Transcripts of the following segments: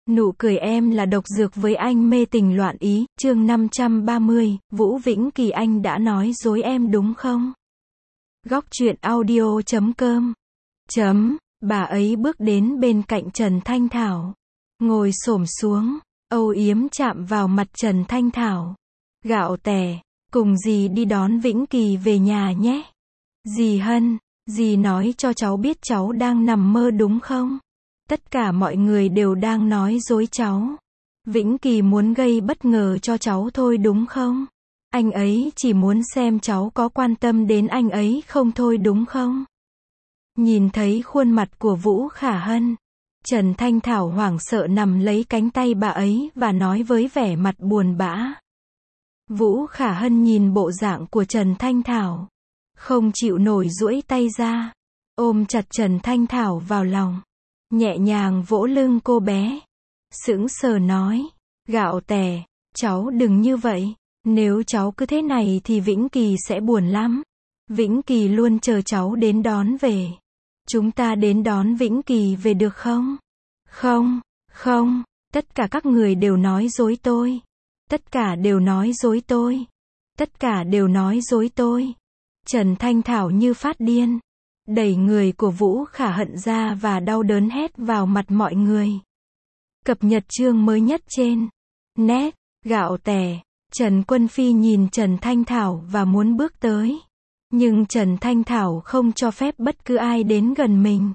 Nụ cười em là độc dược với anh mê tình loạn ý, chương 530, Vũ Vĩnh Kỳ anh đã nói dối em đúng không? Góc truyện audio.com Bà ấy bước đến bên cạnh Trần Thanh Thảo. Ngồi xổm xuống, âu yếm chạm vào mặt Trần Thanh Thảo. Gạo tẻ, cùng dì đi đón Vĩnh Kỳ về nhà nhé. Dì Hân, dì nói cho cháu biết cháu đang nằm mơ đúng không? Tất cả mọi người đều đang nói dối cháu. Vĩnh Kỳ muốn gây bất ngờ cho cháu thôi đúng không? Anh ấy chỉ muốn xem cháu có quan tâm đến anh ấy không thôi đúng không? Nhìn thấy khuôn mặt của Vũ Khả Hân, Trần Thanh Thảo hoảng sợ nằm lấy cánh tay bà ấy và nói với vẻ mặt buồn bã. Vũ Khả Hân nhìn bộ dạng của Trần Thanh Thảo, không chịu nổi duỗi tay ra, ôm chặt Trần Thanh Thảo vào lòng, nhẹ nhàng vỗ lưng cô bé, sững sờ nói, gạo tẻ, cháu đừng như vậy, nếu cháu cứ thế này thì Vĩnh Kỳ sẽ buồn lắm. Vĩnh Kỳ luôn chờ cháu đến đón về. Chúng ta đến đón Vĩnh Kỳ về được không? Không, tất cả các người đều nói dối tôi. Tất cả đều nói dối tôi. Tất cả đều nói dối tôi. Trần Thanh Thảo như phát điên, đẩy người của Vũ Khả Hân ra và đau đớn hét vào mặt mọi người. Cập nhật chương mới nhất trên net, gạo tẻ. Trần Quân Phi nhìn Trần Thanh Thảo và muốn bước tới. Nhưng Trần Thanh Thảo không cho phép bất cứ ai đến gần mình.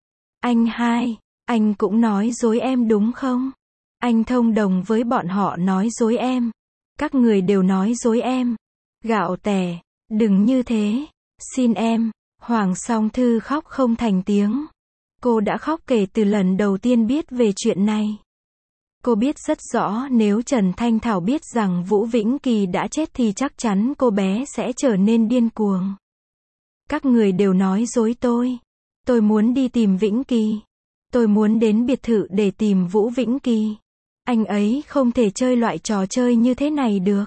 Anh cũng nói dối em đúng không? Anh thông đồng với bọn họ nói dối em. Các người đều nói dối em. Gạo tẻ, đừng như thế. Xin em. Hoàng Song Thư khóc không thành tiếng. Cô đã khóc kể từ lần đầu tiên biết về chuyện này. Cô biết rất rõ nếu Trần Thanh Thảo biết rằng Vũ Vĩnh Kỳ đã chết thì chắc chắn cô bé sẽ trở nên điên cuồng. Các người đều nói dối tôi. Tôi muốn đi tìm Vĩnh Kỳ. Tôi muốn đến biệt thự để tìm Vũ Vĩnh Kỳ. Anh ấy không thể chơi loại trò chơi như thế này được.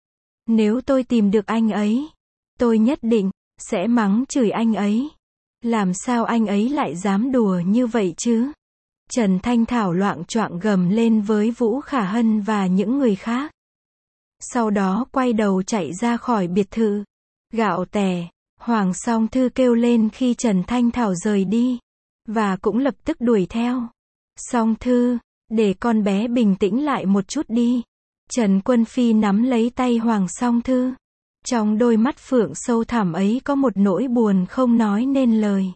Nếu tôi tìm được anh ấy, tôi nhất định sẽ mắng chửi anh ấy. Làm sao anh ấy lại dám đùa như vậy chứ? Trần Thanh Thảo loạng choạng gầm lên với Vũ Khả Hân và những người khác. Sau đó quay đầu chạy ra khỏi biệt thự. Gạo tẻ, Hoàng Song Thư kêu lên khi Trần Thanh Thảo rời đi. Và cũng lập tức đuổi theo. Song Thư, để con bé bình tĩnh lại một chút đi. Trần Quân Phi nắm lấy tay Hoàng Song Thư. Trong đôi mắt phượng sâu thẳm ấy có một nỗi buồn không nói nên lời.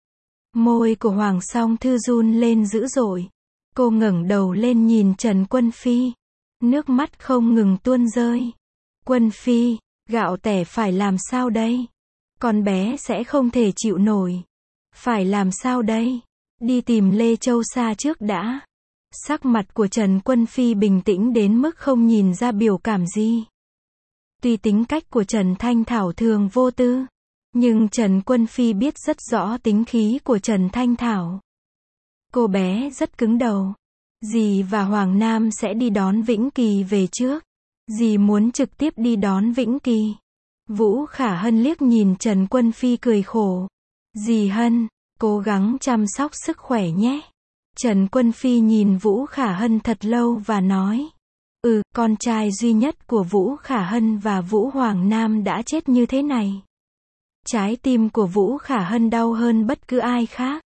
Môi của Hoàng Song Thư run lên dữ dội. Cô ngẩng đầu lên nhìn Trần Quân Phi. Nước mắt không ngừng tuôn rơi. Quân Phi, gạo tẻ phải làm sao đây? Con bé sẽ không thể chịu nổi. Phải làm sao đây? Đi tìm Lê Châu Sa trước đã. Sắc mặt của Trần Quân Phi bình tĩnh đến mức không nhìn ra biểu cảm gì. Tuy tính cách của Trần Thanh Thảo thường vô tư, nhưng Trần Quân Phi biết rất rõ tính khí của Trần Thanh Thảo. Cô bé rất cứng đầu. Dì và Hoàng Nam sẽ đi đón Vĩnh Kỳ về trước. Dì muốn trực tiếp đi đón Vĩnh Kỳ. Vũ Khả Hân liếc nhìn Trần Quân Phi cười khổ. Dì Hân, cố gắng chăm sóc sức khỏe nhé. Trần Quân Phi nhìn Vũ Khả Hân thật lâu và nói. Con trai duy nhất của Vũ Khả Hân và Vũ Hoàng Nam đã chết như thế này. Trái tim của Vũ Khả Hân đau hơn bất cứ ai khác.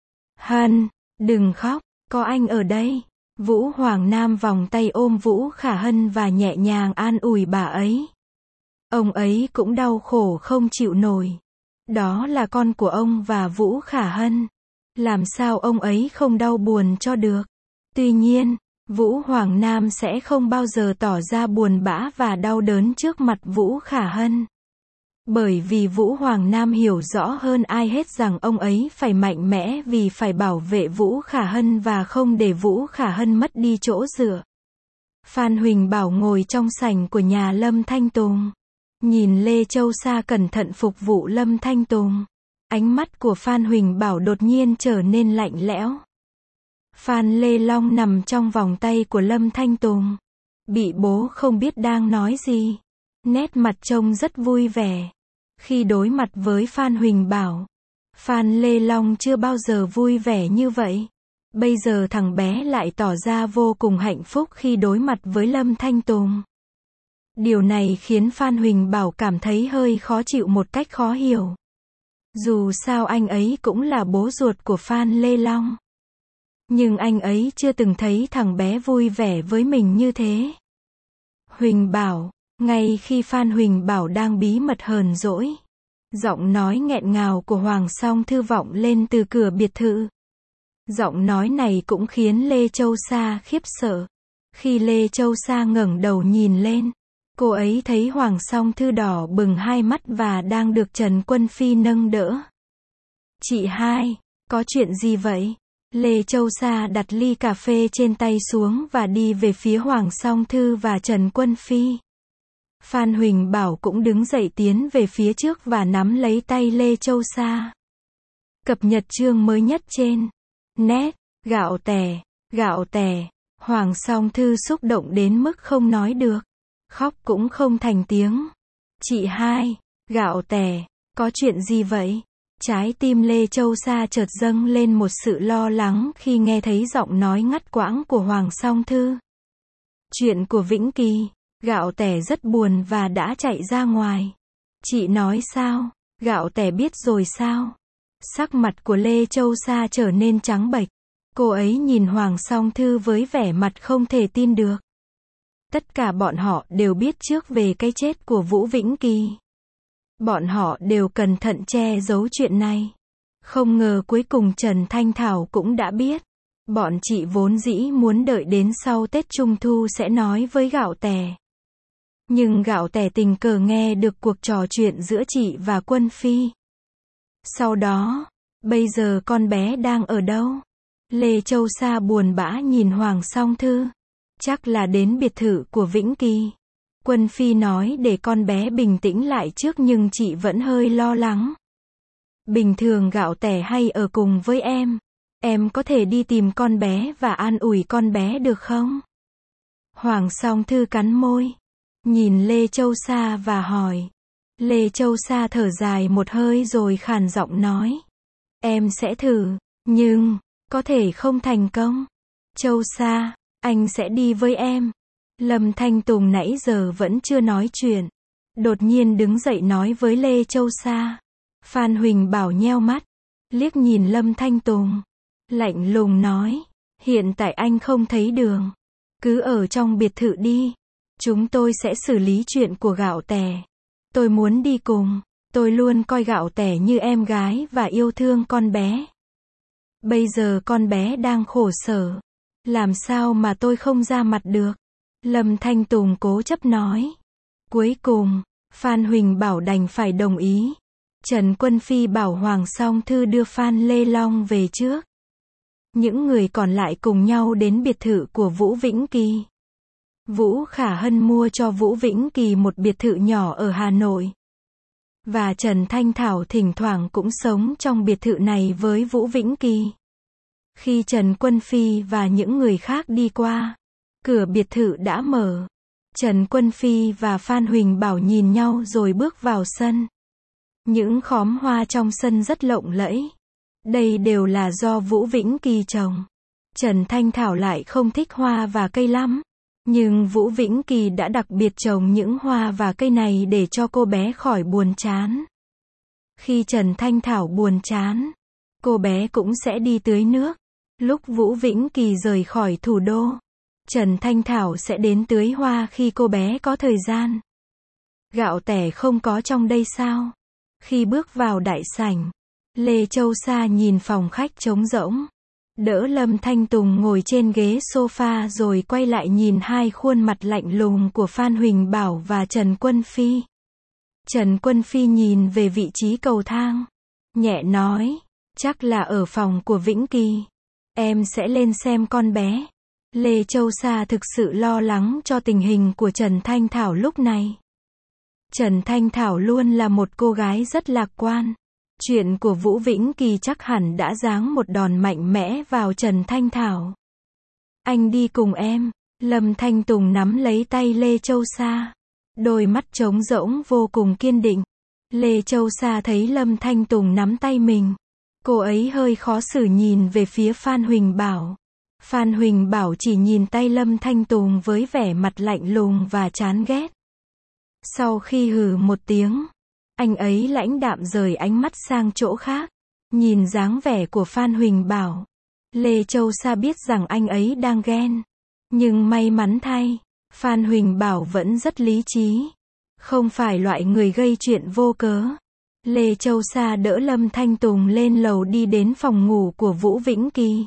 Hân, đừng khóc, có anh ở đây. Vũ Hoàng Nam vòng tay ôm Vũ Khả Hân và nhẹ nhàng an ủi bà ấy. Ông ấy cũng đau khổ không chịu nổi. Đó là con của ông và Vũ Khả Hân. Làm sao ông ấy không đau buồn cho được? Tuy nhiên, Vũ Hoàng Nam sẽ không bao giờ tỏ ra buồn bã và đau đớn trước mặt Vũ Khả Hân. Bởi vì Vũ Hoàng Nam hiểu rõ hơn ai hết rằng ông ấy phải mạnh mẽ vì phải bảo vệ Vũ Khả Hân và không để Vũ Khả Hân mất đi chỗ dựa. Phan Huỳnh Bảo ngồi trong sảnh của nhà Lâm Thanh Tùng. Nhìn Lê Châu Sa cẩn thận phục vụ Lâm Thanh Tùng. Ánh mắt của Phan Huỳnh Bảo đột nhiên trở nên lạnh lẽo. Phan Lê Long nằm trong vòng tay của Lâm Thanh Tùng. Bị bố không biết đang nói gì. Nét mặt trông rất vui vẻ. Khi đối mặt với Phan Huỳnh Bảo, Phan Lê Long chưa bao giờ vui vẻ như vậy. Bây giờ thằng bé lại tỏ ra vô cùng hạnh phúc khi đối mặt với Lâm Thanh Tùng. Điều này khiến Phan Huỳnh Bảo cảm thấy hơi khó chịu một cách khó hiểu. Dù sao anh ấy cũng là bố ruột của Phan Lê Long. Nhưng anh ấy chưa từng thấy thằng bé vui vẻ với mình như thế. Huỳnh Bảo, ngay khi Phan Huỳnh Bảo đang bí mật hờn dỗi, giọng nói nghẹn ngào của Hoàng Song Thư vọng lên từ cửa biệt thự. Giọng nói này cũng khiến Lê Châu Sa khiếp sợ. Khi Lê Châu Sa ngẩng đầu nhìn lên, cô ấy thấy Hoàng Song Thư đỏ bừng hai mắt và đang được Trần Quân Phi nâng đỡ. Chị hai, có chuyện gì vậy? Lê Châu Sa đặt ly cà phê trên tay xuống và đi về phía Hoàng Song Thư và Trần Quân Phi. Phan Huỳnh Bảo cũng đứng dậy tiến về phía trước và nắm lấy tay Lê Châu Sa. Cập nhật chương mới nhất trên net, gạo tẻ, Hoàng Song Thư xúc động đến mức không nói được, khóc cũng không thành tiếng. Chị hai, gạo tẻ, có chuyện gì vậy? Trái tim Lê Châu Sa chợt dâng lên một sự lo lắng khi nghe thấy giọng nói ngắt quãng của Hoàng Song Thư. Chuyện của Vĩnh Kỳ, gạo tẻ rất buồn và đã chạy ra ngoài. Chị nói sao? Gạo tẻ biết rồi sao? Sắc mặt của Lê Châu Sa trở nên trắng bệch. Cô ấy nhìn Hoàng Song Thư với vẻ mặt không thể tin được. Tất cả bọn họ đều biết trước về cái chết của Vũ Vĩnh Kỳ. Bọn họ đều cẩn thận che giấu chuyện này. Không ngờ cuối cùng Trần Thanh Thảo cũng đã biết. Bọn chị vốn dĩ muốn đợi đến sau Tết Trung Thu sẽ nói với gạo tẻ. Nhưng gạo tẻ tình cờ nghe được cuộc trò chuyện giữa chị và Quân Phi. Sau đó, bây giờ con bé đang ở đâu? Lê Châu Sa buồn bã nhìn Hoàng Song Thư. Chắc là đến biệt thự của Vĩnh Kỳ. Quân Phi nói để con bé bình tĩnh lại trước nhưng chị vẫn hơi lo lắng. Bình thường gạo tẻ hay ở cùng với em có thể đi tìm con bé và an ủi con bé được không? Hoàng Song Thư cắn môi, nhìn Lê Châu Sa và hỏi. Lê Châu Sa thở dài một hơi rồi khàn giọng nói. Em sẽ thử, nhưng có thể không thành công. Châu Sa, anh sẽ đi với em. Lâm Thanh Tùng nãy giờ vẫn chưa nói chuyện. Đột nhiên đứng dậy nói với Lê Châu Sa. Phan Huỳnh Bảo nheo mắt, liếc nhìn Lâm Thanh Tùng. Lạnh lùng nói. Hiện tại anh không thấy đường. Cứ ở trong biệt thự đi. Chúng tôi sẽ xử lý chuyện của gạo tẻ. Tôi muốn đi cùng. Tôi luôn coi gạo tẻ như em gái và yêu thương con bé. Bây giờ con bé đang khổ sở. Làm sao mà tôi không ra mặt được? Lâm Thanh Tùng cố chấp nói. Cuối cùng, Phan Huỳnh Bảo đành phải đồng ý. Trần Quân Phi bảo Hoàng Song Thư đưa Phan Lê Long về trước. Những người còn lại cùng nhau đến biệt thự của Vũ Vĩnh Kỳ. Vũ Khả Hân mua cho Vũ Vĩnh Kỳ một biệt thự nhỏ ở Hà Nội. Và Trần Thanh Thảo thỉnh thoảng cũng sống trong biệt thự này với Vũ Vĩnh Kỳ. Khi Trần Quân Phi và những người khác đi qua, cửa biệt thự đã mở. Trần Quân Phi và Phan Huỳnh Bảo nhìn nhau rồi bước vào sân. Những khóm hoa trong sân rất lộng lẫy. Đây đều là do Vũ Vĩnh Kỳ trồng. Trần Thanh Thảo lại không thích hoa và cây lắm. Nhưng Vũ Vĩnh Kỳ đã đặc biệt trồng những hoa và cây này để cho cô bé khỏi buồn chán. Khi Trần Thanh Thảo buồn chán, cô bé cũng sẽ đi tưới nước. Lúc Vũ Vĩnh Kỳ rời khỏi thủ đô, Trần Thanh Thảo sẽ đến tưới hoa khi cô bé có thời gian. Gạo tẻ không có trong đây sao? Khi bước vào đại sảnh, Lê Châu Sa nhìn phòng khách trống rỗng. Đỡ Lâm Thanh Tùng ngồi trên ghế sofa rồi quay lại nhìn hai khuôn mặt lạnh lùng của Phan Huỳnh Bảo và Trần Quân Phi. Trần Quân Phi nhìn về vị trí cầu thang, nhẹ nói, chắc là ở phòng của Vĩnh Kỳ. Em sẽ lên xem con bé. Lê Châu Sa thực sự lo lắng cho tình hình của Trần Thanh Thảo lúc này. Trần Thanh Thảo luôn là một cô gái rất lạc quan. Chuyện của Vũ Vĩnh Kỳ chắc hẳn đã giáng một đòn mạnh mẽ vào Trần Thanh Thảo. Anh đi cùng em. Lâm Thanh Tùng nắm lấy tay Lê Châu Sa. Đôi mắt trống rỗng vô cùng kiên định. Lê Châu Sa thấy Lâm Thanh Tùng nắm tay mình. Cô ấy hơi khó xử nhìn về phía Phan Huỳnh Bảo. Phan Huỳnh Bảo chỉ nhìn tay Lâm Thanh Tùng với vẻ mặt lạnh lùng và chán ghét. Sau khi hừ một tiếng, anh ấy lãnh đạm rời ánh mắt sang chỗ khác. Nhìn dáng vẻ của Phan Huỳnh Bảo, Lê Châu Sa biết rằng anh ấy đang ghen. Nhưng may mắn thay, Phan Huỳnh Bảo vẫn rất lý trí. Không phải loại người gây chuyện vô cớ. Lê Châu Sa đỡ Lâm Thanh Tùng lên lầu đi đến phòng ngủ của Vũ Vĩnh Kỳ.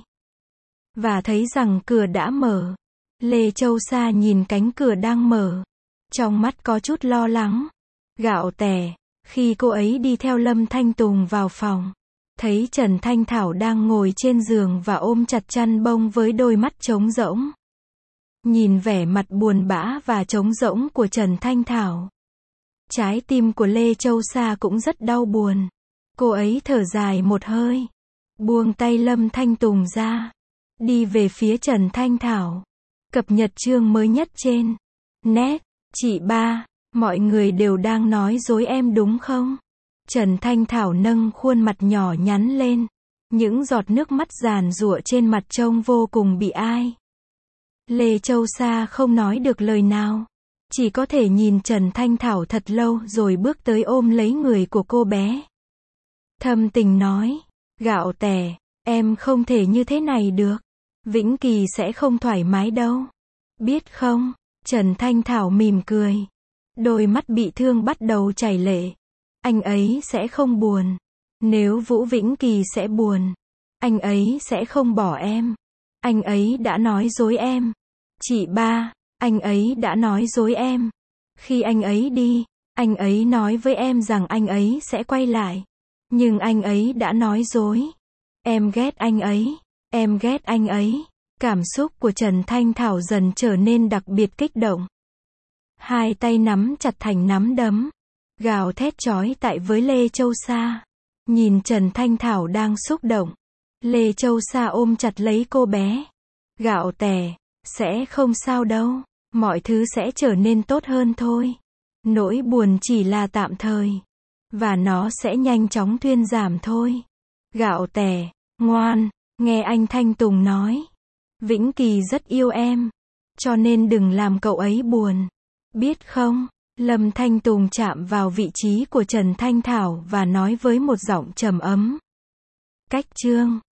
Và thấy rằng cửa đã mở. Lê Châu Sa nhìn cánh cửa đang mở. Trong mắt có chút lo lắng. Gạo tẻ, khi cô ấy đi theo Lâm Thanh Tùng vào phòng. Thấy Trần Thanh Thảo đang ngồi trên giường và ôm chặt chăn bông với đôi mắt trống rỗng. Nhìn vẻ mặt buồn bã và trống rỗng của Trần Thanh Thảo. Trái tim của Lê Châu Sa cũng rất đau buồn. Cô ấy thở dài một hơi. Buông tay Lâm Thanh Tùng ra. Đi về phía Trần Thanh Thảo. Cập nhật chương mới nhất trên net. Chị ba, mọi người đều đang nói dối em đúng không? Trần Thanh Thảo nâng khuôn mặt nhỏ nhắn lên. Những giọt nước mắt giàn giụa trên mặt trông vô cùng bị ai. Lê Châu Sa không nói được lời nào. Chỉ có thể nhìn Trần Thanh Thảo thật lâu rồi bước tới ôm lấy người của cô bé. Thâm tình nói, gạo tẻ, em không thể như thế này được. Vĩnh Kỳ sẽ không thoải mái đâu. Biết không? Trần Thanh Thảo mỉm cười. Đôi mắt bị thương bắt đầu chảy lệ. Anh ấy sẽ không buồn. Nếu Vũ Vĩnh Kỳ sẽ buồn, anh ấy sẽ không bỏ em. Anh ấy đã nói dối em. Chị ba, anh ấy đã nói dối em. Khi anh ấy đi, anh ấy nói với em rằng anh ấy sẽ quay lại. Nhưng anh ấy đã nói dối. Em ghét anh ấy. Em ghét anh ấy. Cảm xúc của Trần Thanh Thảo dần trở nên đặc biệt kích động. Hai tay nắm chặt thành nắm đấm. Gào thét chói tai với Lê Châu Sa. Nhìn Trần Thanh Thảo đang xúc động. Lê Châu Sa ôm chặt lấy cô bé. Gạo tẻ, sẽ không sao đâu. Mọi thứ sẽ trở nên tốt hơn thôi. Nỗi buồn chỉ là tạm thời. Và nó sẽ nhanh chóng thuyên giảm thôi. Gạo tẻ, ngoan, nghe anh Thanh Tùng nói. Vĩnh Kỳ rất yêu em. Cho nên đừng làm cậu ấy buồn. Biết không? Lâm Thanh Tùng chạm vào vị trí của Trần Thanh Thảo và nói với một giọng trầm ấm. Cách chương